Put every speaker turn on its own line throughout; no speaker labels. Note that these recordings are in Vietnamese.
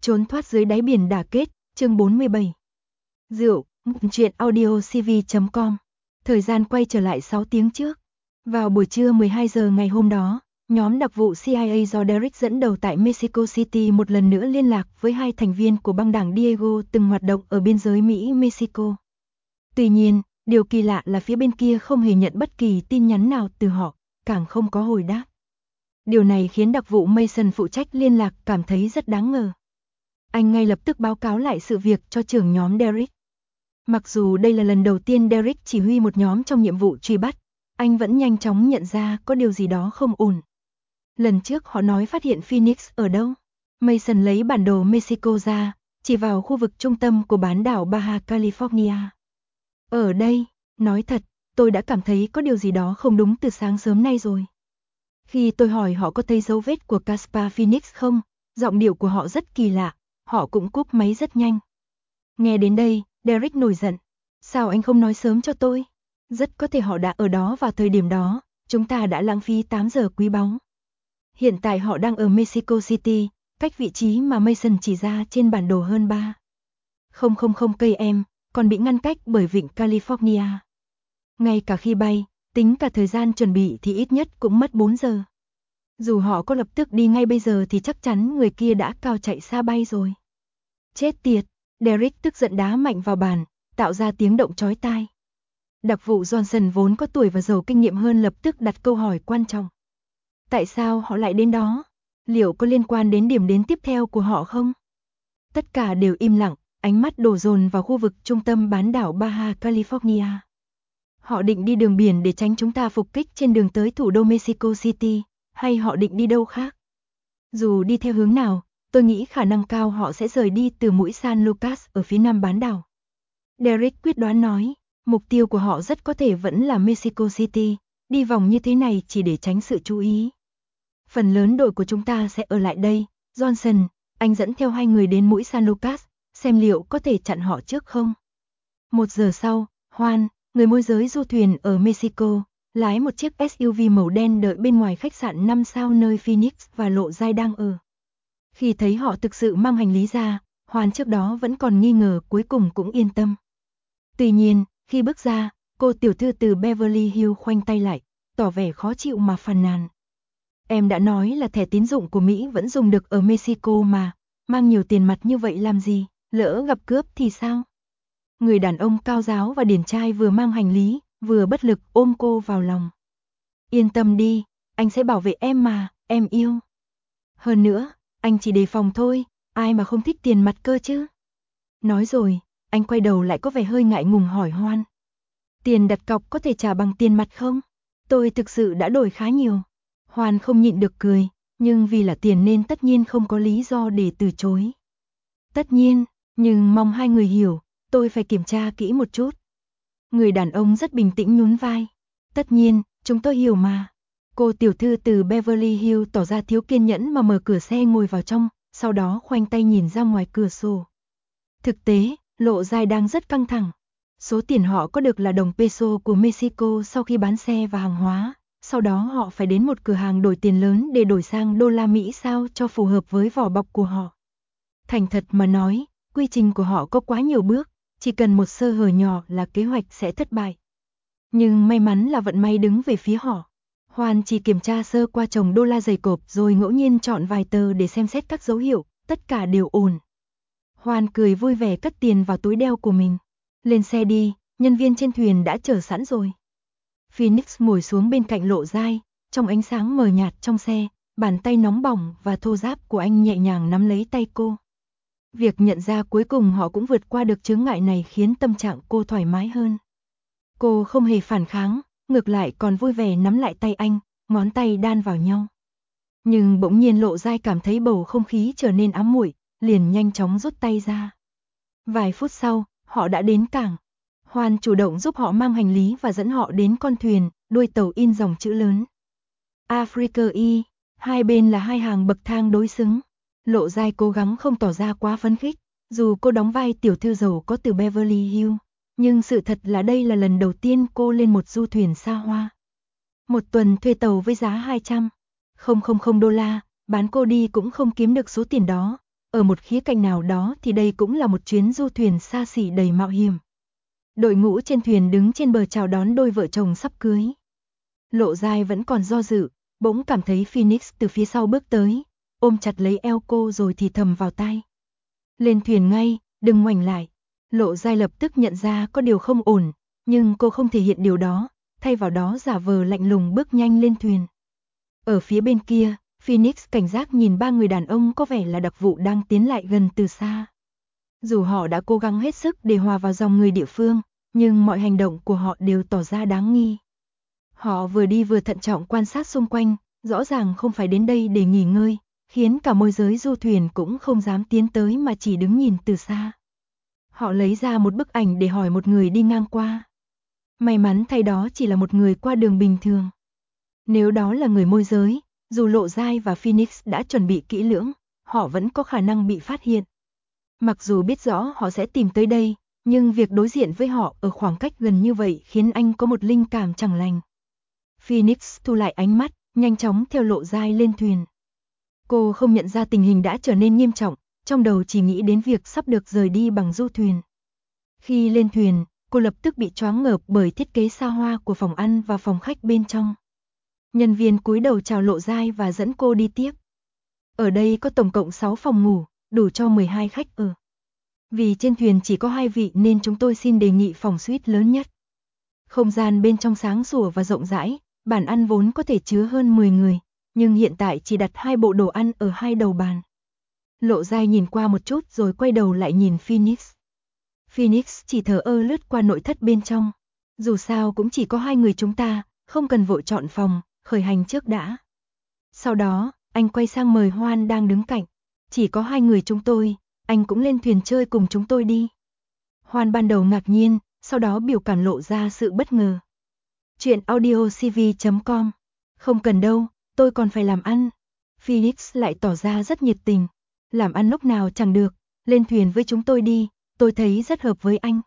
Trốn thoát dưới đáy biển đả kết, chương 47. Rượu, truyện audio cv.com. Thời gian quay trở lại 6 tiếng trước. Vào buổi trưa 12 giờ ngày hôm đó, nhóm đặc vụ CIA do Derek dẫn đầu tại Mexico City một lần nữa liên lạc với hai thành viên của băng đảng Diego từng hoạt động ở biên giới Mỹ-Mexico. Tuy nhiên, điều kỳ lạ là phía bên kia không hề nhận bất kỳ tin nhắn nào từ họ, càng không có hồi đáp. Điều này khiến đặc vụ Mason phụ trách liên lạc cảm thấy rất đáng ngờ. Anh ngay lập tức báo cáo lại sự việc cho trưởng nhóm Derek. Mặc dù đây là lần đầu tiên Derek chỉ huy một nhóm trong nhiệm vụ truy bắt, anh vẫn nhanh chóng nhận ra có điều gì đó không ổn. Lần trước họ nói phát hiện Phoenix ở đâu. Mason lấy bản đồ Mexico ra, chỉ vào khu vực trung tâm của bán đảo Baja California. Ở đây, nói thật, tôi đã cảm thấy có điều gì đó không đúng từ sáng sớm nay rồi. Khi tôi hỏi họ có thấy dấu vết của Caspar Phoenix không, giọng điệu của họ rất kỳ lạ, họ cũng cúp máy rất nhanh. Nghe đến đây, Derek nổi giận. Sao anh không nói sớm cho tôi? Rất có thể họ đã ở đó vào thời điểm đó, chúng ta đã lãng phí 8 giờ quý báu. Hiện tại họ đang ở Mexico City, cách vị trí mà Mason chỉ ra trên bản đồ hơn 3,000 km, còn bị ngăn cách bởi vịnh California. Ngay cả khi bay, tính cả thời gian chuẩn bị thì ít nhất cũng mất 4 giờ. Dù họ có lập tức đi ngay bây giờ thì chắc chắn người kia đã cao chạy xa bay rồi. Chết tiệt, Derek tức giận đá mạnh vào bàn, tạo ra tiếng động chói tai. Đặc vụ Johnson vốn có tuổi và giàu kinh nghiệm hơn lập tức đặt câu hỏi quan trọng. Tại sao họ lại đến đó? Liệu có liên quan đến điểm đến tiếp theo của họ không? Tất cả đều im lặng, ánh mắt đổ dồn vào khu vực trung tâm bán đảo Baja California. Họ định đi đường biển để tránh chúng ta phục kích trên đường tới thủ đô Mexico City, hay họ định đi đâu khác? Dù đi theo hướng nào, tôi nghĩ khả năng cao họ sẽ rời đi từ mũi San Lucas ở phía nam bán đảo. Derek quyết đoán nói, mục tiêu của họ rất có thể vẫn là Mexico City, đi vòng như thế này chỉ để tránh sự chú ý. Phần lớn đội của chúng ta sẽ ở lại đây. Johnson, anh dẫn theo 2 người đến mũi San Lucas, xem liệu có thể chặn họ trước không. 1 giờ sau, Juan, người môi giới du thuyền ở Mexico, lái một chiếc SUV màu đen đợi bên ngoài khách sạn 5 sao nơi Phoenix và Lộ Giai đang ở. Khi thấy họ thực sự mang hành lý ra, Juan trước đó vẫn còn nghi ngờ cuối cùng cũng yên tâm. Tuy nhiên, khi bước ra, cô tiểu thư từ Beverly Hills khoanh tay lại, tỏ vẻ khó chịu mà phàn nàn. Em đã nói là thẻ tín dụng của Mỹ vẫn dùng được ở Mexico mà, mang nhiều tiền mặt như vậy làm gì, lỡ gặp cướp thì sao? Người đàn ông cao ráo và điển trai vừa mang hành lý, vừa bất lực ôm cô vào lòng. Yên tâm đi, anh sẽ bảo vệ em mà, em yêu. Hơn nữa, anh chỉ đề phòng thôi, ai mà không thích tiền mặt cơ chứ. Nói rồi, anh quay đầu lại có vẻ hơi ngại ngùng hỏi Juan. Tiền đặt cọc có thể trả bằng tiền mặt không? Tôi thực sự đã đổi khá nhiều. Juan không nhịn được cười, nhưng vì là tiền nên tất nhiên không có lý do để từ chối. Tất nhiên, nhưng mong hai người hiểu, tôi phải kiểm tra kỹ một chút. Người đàn ông rất bình tĩnh nhún vai. Tất nhiên, chúng tôi hiểu mà. Cô tiểu thư từ Beverly Hills tỏ ra thiếu kiên nhẫn mà mở cửa xe ngồi vào trong, sau đó khoanh tay nhìn ra ngoài cửa sổ. Thực tế, Lộ Giai đang rất căng thẳng. Số tiền họ có được là đồng peso của Mexico sau khi bán xe và hàng hóa. Sau đó họ phải đến một cửa hàng đổi tiền lớn để đổi sang đô la Mỹ sao cho phù hợp với vỏ bọc của họ. Thành thật mà nói, quy trình của họ có quá nhiều bước, chỉ cần một sơ hở nhỏ là kế hoạch sẽ thất bại. Nhưng may mắn là vận may đứng về phía họ. Juan chỉ kiểm tra sơ qua chồng đô la dày cộp rồi ngẫu nhiên chọn vài tờ để xem xét các dấu hiệu, tất cả đều ổn. Juan cười vui vẻ cất tiền vào túi đeo của mình. Lên xe đi, nhân viên trên thuyền đã chờ sẵn rồi. Phoenix ngồi xuống bên cạnh Lộ Giai, trong ánh sáng mờ nhạt trong xe, bàn tay nóng bỏng và thô ráp của anh nhẹ nhàng nắm lấy tay cô. Việc nhận ra cuối cùng họ cũng vượt qua được chướng ngại này khiến tâm trạng cô thoải mái hơn. Cô không hề phản kháng, ngược lại còn vui vẻ nắm lại tay anh, ngón tay đan vào nhau. Nhưng bỗng nhiên Lộ Giai cảm thấy bầu không khí trở nên ám muội, liền nhanh chóng rút tay ra. Vài phút sau, họ đã đến cảng. Juan chủ động giúp họ mang hành lý và dẫn họ đến con thuyền, đuôi tàu in dòng chữ lớn Africa Y, hai bên là hai hàng bậc thang đối xứng. Lộ Giai cố gắng không tỏ ra quá phấn khích, dù cô đóng vai tiểu thư giàu có từ Beverly Hills, nhưng sự thật là đây là lần đầu tiên cô lên một du thuyền xa hoa. Một tuần thuê tàu với giá $200,000 đô la, bán cô đi cũng không kiếm được số tiền đó, ở một khía cạnh nào đó thì đây cũng là một chuyến du thuyền xa xỉ đầy mạo hiểm. Đội ngũ trên thuyền đứng trên bờ chào đón đôi vợ chồng sắp cưới. Lộ Giai vẫn còn do dự, bỗng cảm thấy Phoenix từ phía sau bước tới, ôm chặt lấy eo cô rồi thì thầm vào tai. Lên thuyền ngay, đừng ngoảnh lại. Lộ Giai lập tức nhận ra có điều không ổn, nhưng cô không thể hiện điều đó, thay vào đó giả vờ lạnh lùng bước nhanh lên thuyền. Ở phía bên kia, Phoenix cảnh giác nhìn ba người đàn ông có vẻ là đặc vụ đang tiến lại gần từ xa. Dù họ đã cố gắng hết sức để hòa vào dòng người địa phương, nhưng mọi hành động của họ đều tỏ ra đáng nghi. Họ vừa đi vừa thận trọng quan sát xung quanh, rõ ràng không phải đến đây để nghỉ ngơi, khiến cả môi giới du thuyền cũng không dám tiến tới mà chỉ đứng nhìn từ xa. Họ lấy ra một bức ảnh để hỏi một người đi ngang qua. May mắn thay đó chỉ là một người qua đường bình thường. Nếu đó là người môi giới, dù Lộ Giai và Phoenix đã chuẩn bị kỹ lưỡng, họ vẫn có khả năng bị phát hiện. Mặc dù biết rõ họ sẽ tìm tới đây, nhưng việc đối diện với họ ở khoảng cách gần như vậy khiến anh có một linh cảm chẳng lành. Phoenix thu lại ánh mắt, nhanh chóng theo Lộ Giai lên thuyền. Cô không nhận ra tình hình đã trở nên nghiêm trọng, trong đầu chỉ nghĩ đến việc sắp được rời đi bằng du thuyền. Khi lên thuyền, cô lập tức bị choáng ngợp bởi thiết kế xa hoa của phòng ăn và phòng khách bên trong. Nhân viên cúi đầu chào Lộ Giai và dẫn cô đi tiếp. Ở đây có tổng cộng 6 phòng ngủ, đủ cho 12 khách ở. Vì trên thuyền chỉ có 2 vị nên chúng tôi xin đề nghị phòng suite lớn nhất. Không gian bên trong sáng sủa và rộng rãi, bàn ăn vốn có thể chứa hơn 10 người, nhưng hiện tại chỉ đặt 2 bộ đồ ăn ở 2 đầu bàn. Lộ Giai nhìn qua một chút rồi quay đầu lại nhìn Phoenix. Phoenix chỉ thờ ơ lướt qua nội thất bên trong. Dù sao cũng chỉ có 2 người chúng ta, không cần vội chọn phòng, khởi hành trước đã. Sau đó, anh quay sang mời Hoan đang đứng cạnh. Chỉ có 2 người chúng tôi, anh cũng lên thuyền chơi cùng chúng tôi đi. Hoan ban đầu ngạc nhiên, sau đó biểu cảm lộ ra sự bất ngờ. Chuyện audiocv.com. Không cần đâu, tôi còn phải làm ăn. Phoenix lại tỏ ra rất nhiệt tình. Làm ăn lúc nào chẳng được, lên thuyền với chúng tôi đi, tôi thấy rất hợp với anh.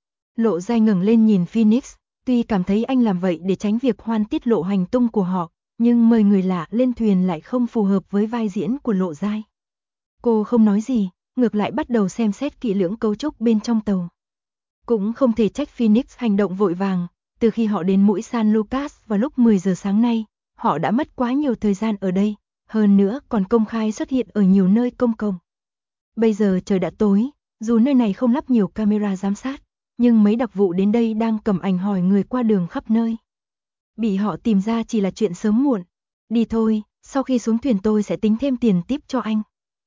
Lộ Giai ngẩng lên nhìn Phoenix, tuy cảm thấy anh làm vậy để tránh việc Hoan tiết lộ hành tung của họ, nhưng mời người lạ lên thuyền lại không phù hợp với vai diễn của Lộ Giai. Cô không nói gì, ngược lại bắt đầu xem xét kỹ lưỡng cấu trúc bên trong tàu. Cũng không thể trách Phoenix hành động vội vàng, từ khi họ đến mũi San Lucas vào lúc 10 giờ sáng nay, họ đã mất quá nhiều thời gian ở đây, hơn nữa còn công khai xuất hiện ở nhiều nơi công cộng. Bây giờ trời đã tối, dù nơi này không lắp nhiều camera giám sát, nhưng mấy đặc vụ đến đây đang cầm ảnh hỏi người qua đường khắp nơi. Bị họ tìm ra chỉ là chuyện sớm muộn. Đi thôi, sau khi xuống thuyền tôi sẽ tính thêm tiền tip cho anh.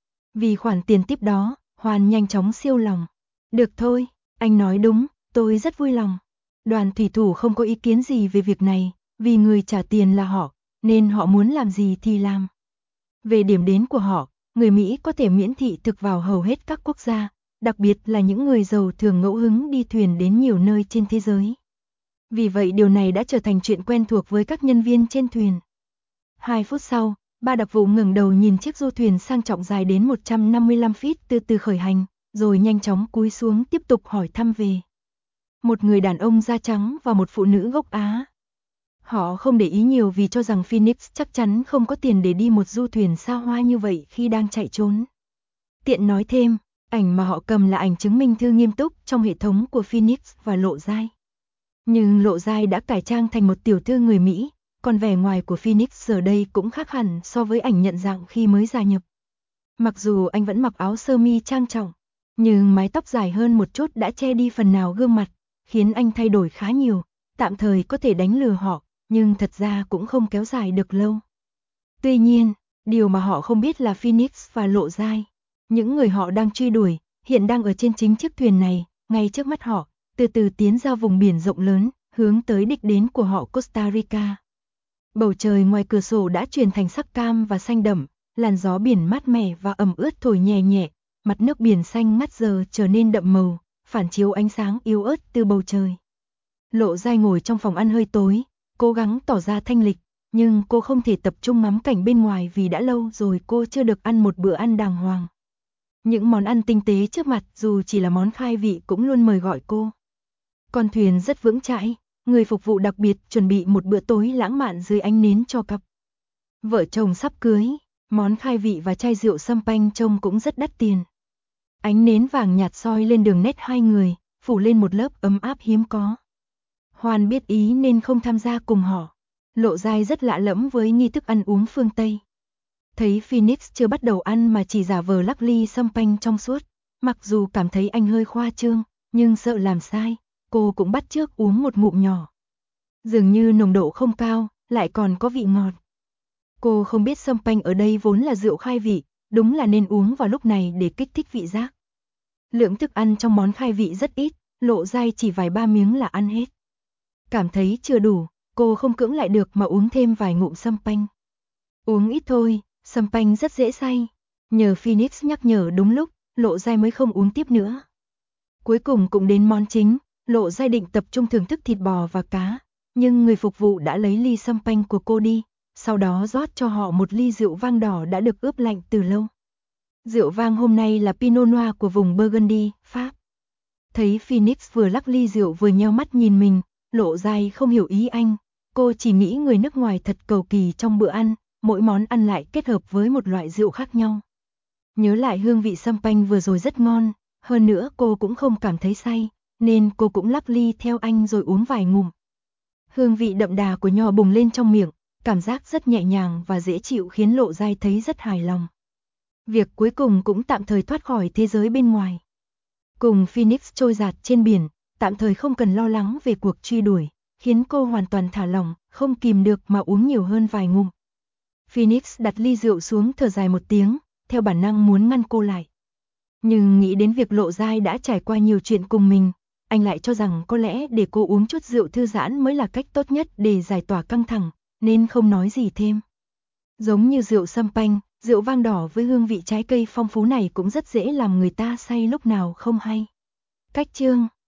Vì khoản tiền tip đó, Hoan nhanh chóng siêu lòng. Được thôi, anh nói đúng, tôi rất vui lòng. Đoàn thủy thủ không có ý kiến gì về việc này, vì người trả tiền là họ, nên họ muốn làm gì thì làm. Về điểm đến của họ, người Mỹ có thể miễn thị thực vào hầu hết các quốc gia, đặc biệt là những người giàu thường ngẫu hứng đi thuyền đến nhiều nơi trên thế giới. Vì vậy điều này đã trở thành chuyện quen thuộc với các nhân viên trên thuyền. 2 phút sau, ba đặc vụ ngẩng đầu nhìn chiếc du thuyền sang trọng dài đến 155 feet từ từ khởi hành, rồi nhanh chóng cúi xuống tiếp tục hỏi thăm về. Một người đàn ông da trắng và một phụ nữ gốc Á. Họ không để ý nhiều vì cho rằng Phoenix chắc chắn không có tiền để đi một du thuyền xa hoa như vậy khi đang chạy trốn. Tiện nói thêm, ảnh mà họ cầm là ảnh chứng minh thư nghiêm túc trong hệ thống của Phoenix và Lộ Giai. Nhưng Lộ Giai đã cải trang thành một tiểu thư người Mỹ, còn vẻ ngoài của Phoenix giờ đây cũng khác hẳn so với ảnh nhận dạng khi mới gia nhập. Mặc dù anh vẫn mặc áo sơ mi trang trọng, nhưng mái tóc dài hơn một chút đã che đi phần nào gương mặt, khiến anh thay đổi khá nhiều, tạm thời có thể đánh lừa họ, nhưng thật ra cũng không kéo dài được lâu. Tuy nhiên, điều mà họ không biết là Phoenix và Lộ Giai, những người họ đang truy đuổi, hiện đang ở trên chính chiếc thuyền này, ngay trước mắt họ, từ từ tiến ra vùng biển rộng lớn, hướng tới đích đến của họ Costa Rica. Bầu trời ngoài cửa sổ đã chuyển thành sắc cam và xanh đậm, làn gió biển mát mẻ và ẩm ướt thổi nhẹ nhẹ, mặt nước biển xanh ngắt giờ trở nên đậm màu, phản chiếu ánh sáng yếu ớt từ bầu trời. Lộ Giai ngồi trong phòng ăn hơi tối, cố gắng tỏ ra thanh lịch, nhưng cô không thể tập trung ngắm cảnh bên ngoài vì đã lâu rồi cô chưa được ăn một bữa ăn đàng hoàng. Những món ăn tinh tế trước mặt dù chỉ là món khai vị cũng luôn mời gọi cô. Con thuyền rất vững chãi, người phục vụ đặc biệt chuẩn bị một bữa tối lãng mạn dưới ánh nến cho cặp vợ chồng sắp cưới. Món khai vị và chai rượu champagne trông cũng rất đắt tiền. Ánh nến vàng nhạt soi lên đường nét hai người, phủ lên một lớp ấm áp hiếm có. Hoan biết ý nên không tham gia cùng họ. Lộ Giai rất lạ lẫm với nghi thức ăn uống phương Tây. Thấy Phoenix chưa bắt đầu ăn mà chỉ giả vờ lắc ly champagne trong suốt. Mặc dù cảm thấy anh hơi khoa trương, nhưng sợ làm sai, cô cũng bắt chước uống một ngụm nhỏ. Dường như nồng độ không cao, lại còn có vị ngọt. Cô không biết champagne ở đây vốn là rượu khai vị, đúng là nên uống vào lúc này để kích thích vị giác. Lượng thức ăn trong món khai vị rất ít, Lộ Giai chỉ vài ba miếng là ăn hết. Cảm thấy chưa đủ, cô không cưỡng lại được mà uống thêm vài ngụm champagne. Uống ít thôi, champagne rất dễ say. Nhờ Phoenix nhắc nhở đúng lúc, Lộ Giai mới không uống tiếp nữa. Cuối cùng cũng đến món chính, Lộ Giai định tập trung thưởng thức thịt bò và cá, nhưng người phục vụ đã lấy ly champagne của cô đi, sau đó rót cho họ một ly rượu vang đỏ đã được ướp lạnh từ lâu. Rượu vang hôm nay là Pinot Noir của vùng Burgundy, Pháp. Thấy Phoenix vừa lắc ly rượu vừa nheo mắt nhìn mình, Lộ Giai không hiểu ý anh, cô chỉ nghĩ người nước ngoài thật cầu kỳ trong bữa ăn, mỗi món ăn lại kết hợp với một loại rượu khác nhau. Nhớ lại hương vị champagne vừa rồi rất ngon, hơn nữa cô cũng không cảm thấy say, nên cô cũng lắc ly theo anh rồi uống vài ngụm. Hương vị đậm đà của nho bùng lên trong miệng, cảm giác rất nhẹ nhàng và dễ chịu khiến Lộ Giai thấy rất hài lòng. Việc cuối cùng cũng tạm thời thoát khỏi thế giới bên ngoài. Cùng Phoenix trôi dạt trên biển, tạm thời không cần lo lắng về cuộc truy đuổi, khiến cô hoàn toàn thả lỏng, không kìm được mà uống nhiều hơn vài ngụm. Phoenix đặt ly rượu xuống thở dài một tiếng, theo bản năng muốn ngăn cô lại. Nhưng nghĩ đến việc Lộ Giai đã trải qua nhiều chuyện cùng mình, anh lại cho rằng có lẽ để cô uống chút rượu thư giãn mới là cách tốt nhất để giải tỏa căng thẳng, nên không nói gì thêm. Giống như rượu champagne, rượu vang đỏ với hương vị trái cây phong phú này cũng rất dễ làm người ta say lúc nào không hay. Cách chương